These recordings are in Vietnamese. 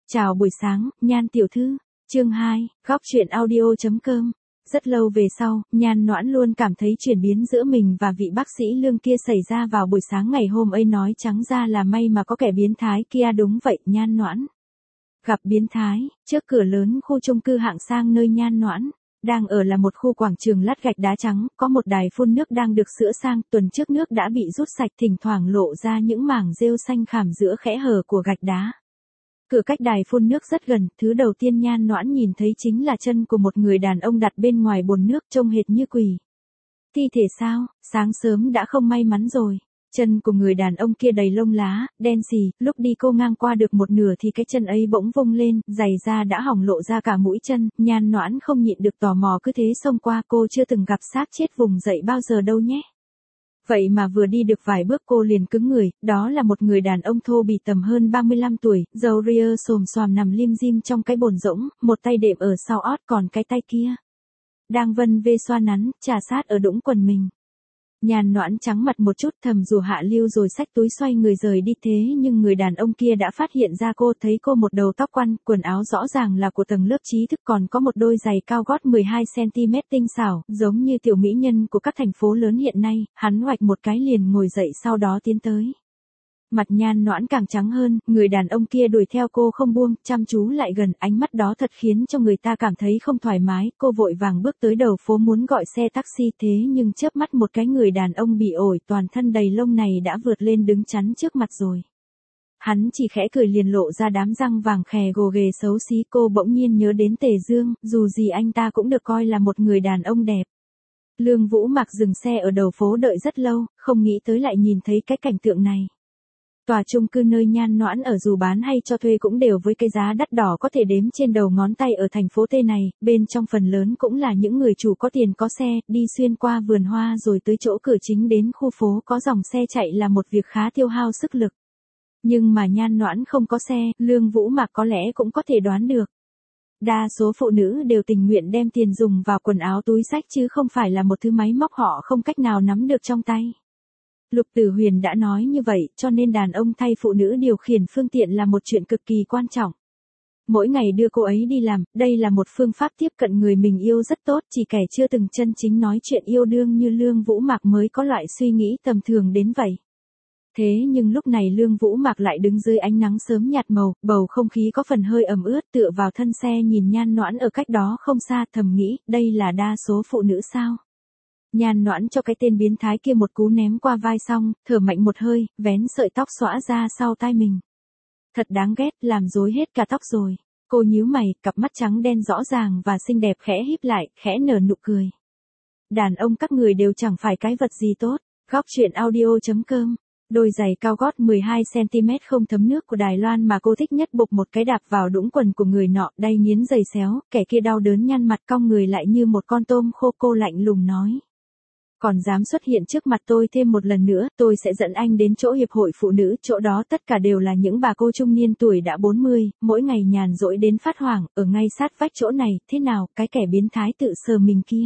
Chào buổi sáng, Nhan tiểu thư. Chương 2, góc truyện audio.com. Rất lâu về sau, Nhan Noãn luôn cảm thấy chuyển biến giữa mình và vị bác sĩ Lương kia xảy ra vào buổi sáng ngày hôm ấy, nói trắng ra là may mà có kẻ biến thái kia. Đúng vậy, Nhan Noãn gặp biến thái. Trước cửa lớn khu chung cư hạng sang nơi Nhan Noãn đang ở là một khu quảng trường lát gạch đá trắng, có một đài phun nước đang được sửa sang. Tuần trước nước đã bị rút sạch, thỉnh thoảng lộ ra những mảng rêu xanh khảm giữa kẽ hở của gạch đá. Cửa cách đài phun nước rất gần, thứ đầu tiên Nhan Noãn nhìn thấy chính là chân của một người đàn ông đặt bên ngoài bồn nước, trông hệt như quỷ. Thi thể sao? Sáng sớm đã không may mắn rồi. Chân của người đàn ông kia đầy lông lá, đen xì, lúc đi cô ngang qua được một nửa thì cái chân ấy bỗng vung lên, giày da đã hỏng lộ ra cả mũi chân. Nhan Noãn không nhịn được tò mò cứ thế xông qua. Cô chưa từng gặp xác chết vùng dậy bao giờ đâu nhé. Vậy mà vừa đi được vài bước cô liền cứng người. Đó là một người đàn ông thô bì tầm hơn 35 tuổi, râu ria xồm xoàm nằm lim dim trong cái bồn rỗng, một tay đệm ở sau ót, còn cái tay kia đang vân vê xoa nắn, chà sát ở đũng quần mình. Nhan Noãn trắng mặt một chút, thầm rủa hạ lưu rồi xách túi xoay người rời đi. Thế nhưng người đàn ông kia đã phát hiện ra cô, thấy cô một đầu tóc quăn, quần áo rõ ràng là của tầng lớp trí thức, còn có một đôi giày cao gót 12cm tinh xảo, giống như tiểu mỹ nhân của các thành phố lớn hiện nay. Hắn hoạch một cái liền ngồi dậy, sau đó tiến tới. Mặt Nhan Noãn càng trắng hơn, người đàn ông kia đuổi theo cô không buông, chăm chú lại gần, ánh mắt đó thật khiến cho người ta cảm thấy không thoải mái. Cô vội vàng bước tới đầu phố muốn gọi xe taxi, thế nhưng chớp mắt một cái người đàn ông bị ổi toàn thân đầy lông này đã vượt lên đứng chắn trước mặt rồi. Hắn chỉ khẽ cười liền lộ ra đám răng vàng khè gồ ghề xấu xí. Cô bỗng nhiên nhớ đến Tề Dương, dù gì anh ta cũng được coi là một người đàn ông đẹp. Lương Vũ Mạc dừng xe ở đầu phố đợi rất lâu, không nghĩ tới lại nhìn thấy cái cảnh tượng này. Tòa chung cư nơi Nhan Noãn ở dù bán hay cho thuê cũng đều với cái giá đắt đỏ có thể đếm trên đầu ngón tay ở thành phố T này, bên trong phần lớn cũng là những người chủ có tiền có xe, đi xuyên qua vườn hoa rồi tới chỗ cửa chính đến khu phố có dòng xe chạy là một việc khá tiêu hao sức lực. Nhưng mà Nhan Noãn không có xe, Lương Vũ Mạc có lẽ cũng có thể đoán được. Đa số phụ nữ đều tình nguyện đem tiền dùng vào quần áo túi xách chứ không phải là một thứ máy móc họ không cách nào nắm được trong tay. Lục Tử Huyền đã nói như vậy, cho nên đàn ông thay phụ nữ điều khiển phương tiện là một chuyện cực kỳ quan trọng. Mỗi ngày đưa cô ấy đi làm, đây là một phương pháp tiếp cận người mình yêu rất tốt, chỉ kẻ chưa từng chân chính nói chuyện yêu đương như Lương Vũ Mạc mới có loại suy nghĩ tầm thường đến vậy. Thế nhưng lúc này Lương Vũ Mạc lại đứng dưới ánh nắng sớm nhạt màu, bầu không khí có phần hơi ẩm ướt, tựa vào thân xe nhìn Nhan Noãn ở cách đó không xa, thầm nghĩ, đây là đa số phụ nữ sao? Nhan Noãn cho cái tên biến thái kia một cú ném qua vai xong, thở mạnh một hơi, vén sợi tóc xõa ra sau tai mình. Thật đáng ghét, làm rối hết cả tóc rồi. Cô nhíu mày, cặp mắt trắng đen rõ ràng và xinh đẹp khẽ híp lại, khẽ nở nụ cười. Đàn ông các người đều chẳng phải cái vật gì tốt. Góc truyện audio.com. Đôi giày cao gót 12cm không thấm nước của Đài Loan mà cô thích nhất bục một cái đạp vào đũng quần của người nọ, đay nghiến giày xéo, kẻ kia đau đớn nhăn mặt cong người lại như một con tôm khô. Cô lạnh lùng nói. Còn dám xuất hiện trước mặt tôi thêm một lần nữa, tôi sẽ dẫn anh đến chỗ hiệp hội phụ nữ, chỗ đó tất cả đều là những bà cô trung niên tuổi đã 40, mỗi ngày nhàn rỗi đến phát hoảng, ở ngay sát vách chỗ này, thế nào, cái kẻ biến thái tự sờ mình kia.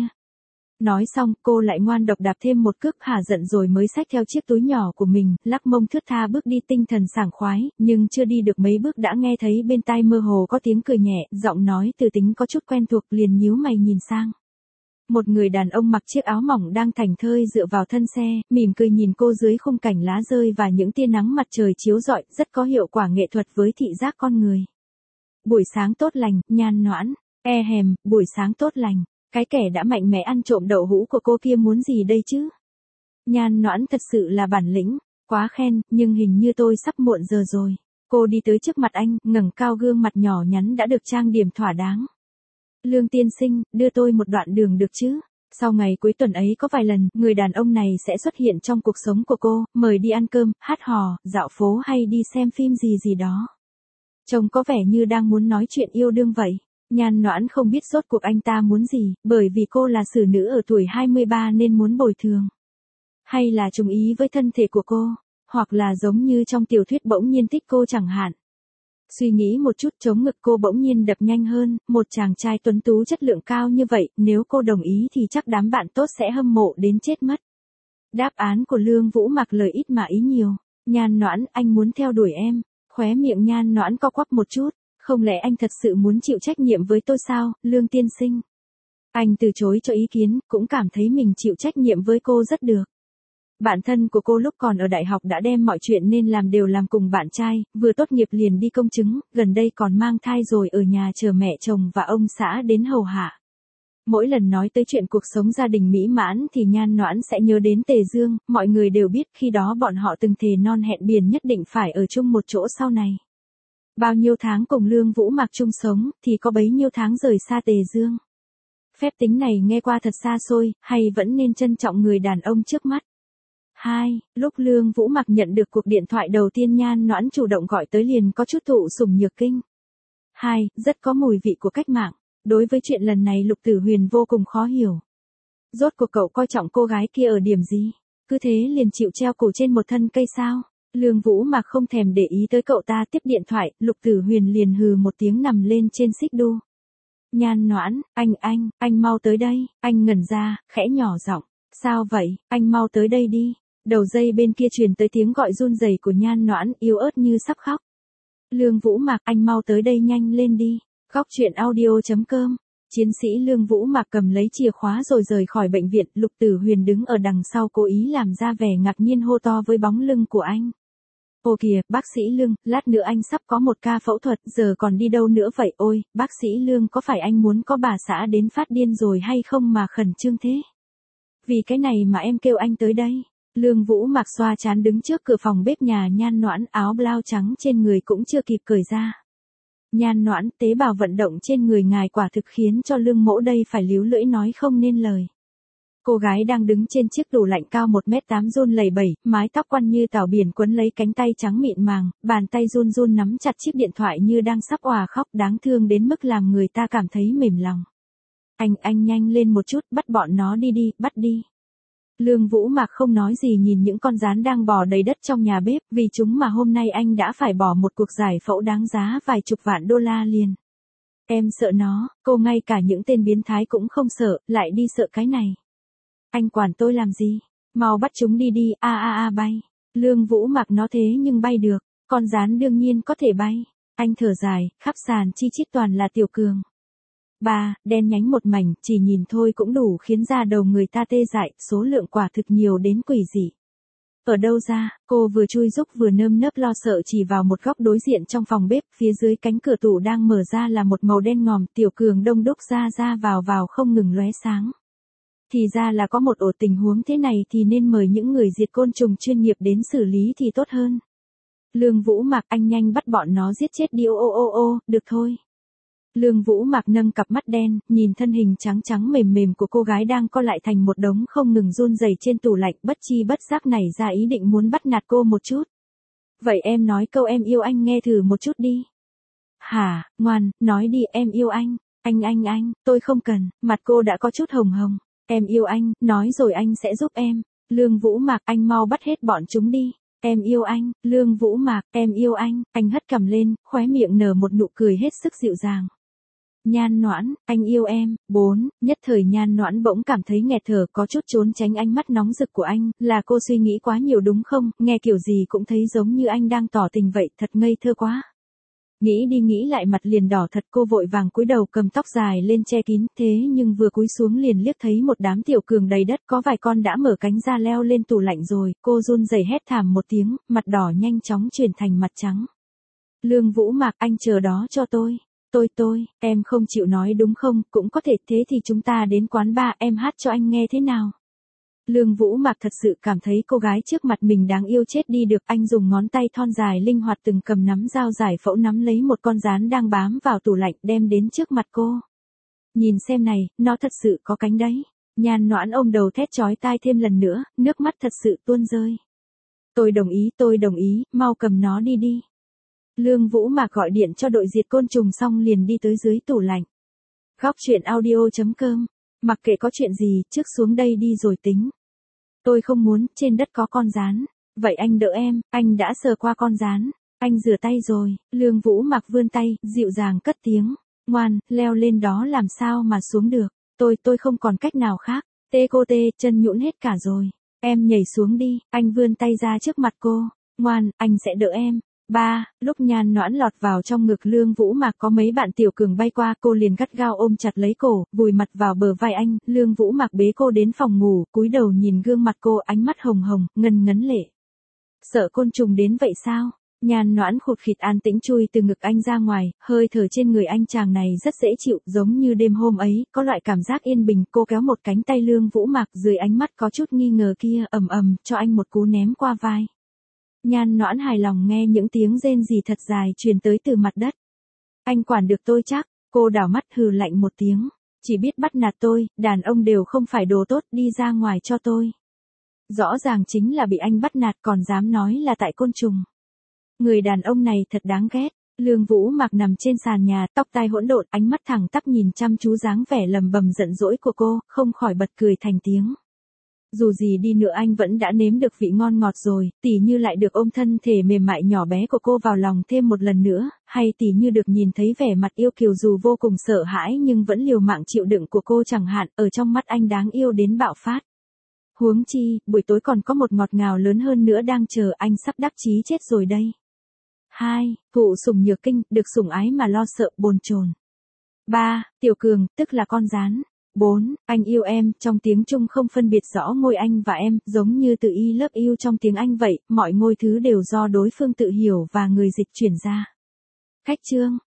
Nói xong, cô lại ngoan độc đạp thêm một cước, hả giận rồi mới xách theo chiếc túi nhỏ của mình, lắc mông thướt tha bước đi tinh thần sảng khoái, nhưng chưa đi được mấy bước đã nghe thấy bên tai mơ hồ có tiếng cười nhẹ, giọng nói từ tính có chút quen thuộc, liền nhíu mày nhìn sang. Một người đàn ông mặc chiếc áo mỏng đang thảnh thơi dựa vào thân xe, mỉm cười nhìn cô dưới khung cảnh lá rơi và những tia nắng mặt trời chiếu rọi, rất có hiệu quả nghệ thuật với thị giác con người. Buổi sáng tốt lành, Nhan Noãn. Buổi sáng tốt lành. Cái kẻ đã mạnh mẽ ăn trộm đậu hũ của cô kia muốn gì đây chứ? Nhan Noãn thật sự là bản lĩnh, quá khen, nhưng hình như tôi sắp muộn giờ rồi. Cô đi tới trước mặt anh, ngẩng cao gương mặt nhỏ nhắn đã được trang điểm thỏa đáng. Lương tiên sinh, đưa tôi một đoạn đường được chứ? Sau ngày cuối tuần ấy có vài lần, người đàn ông này sẽ xuất hiện trong cuộc sống của cô, mời đi ăn cơm, hát hò, dạo phố hay đi xem phim gì đó. Trông có vẻ như đang muốn nói chuyện yêu đương vậy. Nhan Noãn không biết rốt cuộc anh ta muốn gì, bởi vì cô là xử nữ ở tuổi 23 nên muốn bồi thường. Hay là trùng ý với thân thể của cô, hoặc là giống như trong tiểu thuyết bỗng nhiên thích cô chẳng hạn. Suy nghĩ một chút, chống ngực cô bỗng nhiên đập nhanh hơn, một chàng trai tuấn tú chất lượng cao như vậy, nếu cô đồng ý thì chắc đám bạn tốt sẽ hâm mộ đến chết mất. Đáp án của Lương Vũ Mạc lời ít mà ý nhiều. Nhan Noãn, anh muốn theo đuổi em. Khóe miệng Nhan Noãn co quắp một chút. Không lẽ anh thật sự muốn chịu trách nhiệm với tôi sao, Lương tiên sinh? Anh từ chối cho ý kiến, cũng cảm thấy mình chịu trách nhiệm với cô rất được. Bạn thân của cô lúc còn ở đại học đã đem mọi chuyện nên làm đều làm cùng bạn trai, vừa tốt nghiệp liền đi công chứng, gần đây còn mang thai rồi ở nhà chờ mẹ chồng và ông xã đến hầu hạ. Mỗi lần nói tới chuyện cuộc sống gia đình mỹ mãn thì Nhan Noãn sẽ nhớ đến Tề Dương, mọi người đều biết khi đó bọn họ từng thề non hẹn biển nhất định phải ở chung một chỗ sau này. Bao nhiêu tháng cùng Lương Vũ Mạc chung sống thì có bấy nhiêu tháng rời xa Tề Dương. Phép tính này nghe qua thật xa xôi, hay vẫn nên trân trọng người đàn ông trước mắt. 2. Lúc Lương Vũ Mạc nhận được cuộc điện thoại đầu tiên Nhan Noãn chủ động gọi tới liền có chút thụ sủng nhược kinh. 2. Rất có mùi vị của cách mạng. Đối với chuyện lần này Lục Tử Huyền vô cùng khó hiểu. Rốt cuộc cậu coi trọng cô gái kia ở điểm gì? Cứ thế liền chịu treo cổ trên một thân cây sao? Lương Vũ Mạc không thèm để ý tới cậu ta, tiếp điện thoại, Lục Tử Huyền liền hừ một tiếng nằm lên trên xích đu. Nhan Noãn, anh mau tới đây, anh ngẩn ra, khẽ nhỏ giọng, sao vậy, anh mau tới đây đi. Đầu dây bên kia truyền tới tiếng gọi run rẩy của Nhan Noãn, yếu ớt như sắp khóc. Lương Vũ Mạc, anh mau tới đây nhanh lên đi. Góc truyện audio.com. Chiến sĩ Lương Vũ Mạc cầm lấy chìa khóa rồi rời khỏi bệnh viện, Lục Tử Huyền đứng ở đằng sau cố ý làm ra vẻ ngạc nhiên hô to với bóng lưng của anh. Ồ kìa, bác sĩ Lương, lát nữa anh sắp có một ca phẫu thuật, giờ còn đi đâu nữa vậy? Ôi, bác sĩ Lương, có phải anh muốn có bà xã đến phát điên rồi hay không mà khẩn trương thế? Vì cái này mà em kêu anh tới đây. Lương Vũ Mạc xoa trán đứng trước cửa phòng bếp nhà Nhan Noãn, áo blau trắng trên người cũng chưa kịp cởi ra. Nhan Noãn, tế bào vận động trên người ngài quả thực khiến cho Lương mỗ đây phải líu lưỡi nói không nên lời. Cô gái đang đứng trên chiếc tủ lạnh cao 1m8 run lẩy bẩy, mái tóc quăn như tảo biển quấn lấy cánh tay trắng mịn màng, bàn tay run run nắm chặt chiếc điện thoại như đang sắp òa khóc, đáng thương đến mức làm người ta cảm thấy mềm lòng. Anh nhanh lên một chút, bắt bọn nó đi đi, bắt đi. Lương Vũ Mạc không nói gì nhìn những con gián đang bò đầy đất trong nhà bếp, vì chúng mà hôm nay anh đã phải bỏ một cuộc giải phẫu đáng giá vài chục vạn đô la liền. Em sợ nó, cô ngay cả những tên biến thái cũng không sợ, lại đi sợ cái này. Anh quản tôi làm gì? Mau bắt chúng đi đi, bay. Lương Vũ Mạc nó thế nhưng bay được, con gián đương nhiên có thể bay. Anh thở dài, khắp sàn chi chít toàn là tiểu cường. Đen nhánh một mảnh, chỉ nhìn thôi cũng đủ khiến da đầu người ta tê dại, số lượng quả thực nhiều đến quỷ dị. Ở đâu ra, cô vừa chui rúc vừa nơm nớp lo sợ chỉ vào một góc đối diện trong phòng bếp, phía dưới cánh cửa tủ đang mở ra là một màu đen ngòm, tiểu cường đông đúc ra vào không ngừng lóe sáng. Thì ra là có một ổ tình huống thế này thì nên mời những người diệt côn trùng chuyên nghiệp đến xử lý thì tốt hơn. Lương Vũ Mạc, anh nhanh bắt bọn nó giết chết đi, được thôi. Lương Vũ Mạc nâng cặp mắt đen, nhìn thân hình trắng trắng mềm mềm của cô gái đang co lại thành một đống không ngừng run rẩy trên tủ lạnh, bất chi bất giác nảy ra ý định muốn bắt nạt cô một chút. Vậy em nói câu em yêu anh nghe thử một chút đi. Hả, ngoan, nói đi, em yêu anh. Anh, tôi không cần, mặt cô đã có chút hồng hồng. Em yêu anh, nói rồi anh sẽ giúp em. Lương Vũ Mạc, anh mau bắt hết bọn chúng đi. Em yêu anh, Lương Vũ Mạc, em yêu anh hất cằm lên, khóe miệng nở một nụ cười hết sức dịu dàng. Nhan Noãn, anh yêu em. 4. Nhất thời Nhan Noãn bỗng cảm thấy nghẹt thở, có chút trốn tránh ánh mắt nóng rực của anh, là cô suy nghĩ quá nhiều đúng không, nghe kiểu gì cũng thấy giống như anh đang tỏ tình vậy, thật ngây thơ quá. Nghĩ đi nghĩ lại mặt liền đỏ thật, cô vội vàng cúi đầu cầm tóc dài lên che kín, thế nhưng vừa cúi xuống liền liếc thấy một đám tiểu cường đầy đất, có vài con đã mở cánh ra leo lên tủ lạnh rồi, cô run rẩy hét thảm một tiếng, mặt đỏ nhanh chóng chuyển thành mặt trắng. Lương Vũ Mạc, anh chờ đó cho tôi. Em không chịu nói đúng không, cũng có thể, thế thì chúng ta đến quán bar, em hát cho anh nghe thế nào. Lương Vũ Mạc thật sự cảm thấy cô gái trước mặt mình đáng yêu chết đi được, anh dùng ngón tay thon dài linh hoạt từng cầm nắm dao giải phẫu nắm lấy một con gián đang bám vào tủ lạnh đem đến trước mặt cô. Nhìn xem này, nó thật sự có cánh đấy. Nhan Noãn ôm đầu thét chói tai thêm lần nữa, nước mắt thật sự tuôn rơi. Tôi đồng ý, mau cầm nó đi đi. Lương Vũ Mạc gọi điện cho đội diệt côn trùng xong liền đi tới dưới tủ lạnh. Góc truyện audio.com. Mặc kệ có chuyện gì, trước xuống đây đi rồi tính. Tôi không muốn, trên đất có con gián. Vậy anh đỡ em, anh đã sờ qua con gián. Anh rửa tay rồi. Lương Vũ Mạc vươn tay, dịu dàng cất tiếng. Ngoan, leo lên đó làm sao mà xuống được. Tôi không còn cách nào khác. Cô chân nhũn hết cả rồi. Em nhảy xuống đi, anh vươn tay ra trước mặt cô. Ngoan, anh sẽ đỡ em. 3. Lúc Nhan Noãn lọt vào trong ngực Lương Vũ Mạc có mấy bạn tiểu cường bay qua, cô liền gắt gao ôm chặt lấy cổ, vùi mặt vào bờ vai anh. Lương Vũ Mạc bế cô đến phòng ngủ, cúi đầu nhìn gương mặt cô, ánh mắt hồng hồng, ngân ngấn lệ. Sợ côn trùng đến vậy sao? Nhan Noãn khụt khịt an tĩnh chui từ ngực anh ra ngoài, hơi thở trên người anh chàng này rất dễ chịu, giống như đêm hôm ấy, có loại cảm giác yên bình. Cô kéo một cánh tay Lương Vũ Mạc, dưới ánh mắt có chút nghi ngờ kia, cho anh một cú ném qua vai. Nhan Noãn hài lòng nghe những tiếng rên rỉ thật dài truyền tới từ mặt đất. Anh quản được tôi chắc, cô đảo mắt hừ lạnh một tiếng, chỉ biết bắt nạt tôi, đàn ông đều không phải đồ tốt, đi ra ngoài cho tôi. Rõ ràng chính là bị anh bắt nạt còn dám nói là tại côn trùng. Người đàn ông này thật đáng ghét. Lương Vũ Mạc nằm trên sàn nhà, tóc tai hỗn độn, ánh mắt thẳng tắp nhìn chăm chú dáng vẻ lầm bầm giận dỗi của cô, không khỏi bật cười thành tiếng. Dù gì đi nữa anh vẫn đã nếm được vị ngon ngọt rồi, tỉ như lại được ôm thân thể mềm mại nhỏ bé của cô vào lòng thêm một lần nữa, hay tỉ như được nhìn thấy vẻ mặt yêu kiều dù vô cùng sợ hãi nhưng vẫn liều mạng chịu đựng của cô chẳng hạn, ở trong mắt anh đáng yêu đến bạo phát. Huống chi, buổi tối còn có một ngọt ngào lớn hơn nữa đang chờ anh, sắp đắc chí chết rồi đây. 2. Thụ sủng nhược kinh, được sủng ái mà lo sợ, bồn chồn. 3. Tiểu cường, tức là con gián. 4. Anh yêu em, trong tiếng Trung không phân biệt rõ ngôi anh và em, giống như từ I love you trong tiếng Anh vậy, mọi ngôi thứ đều do đối phương tự hiểu và người dịch chuyển ra. Khách chương.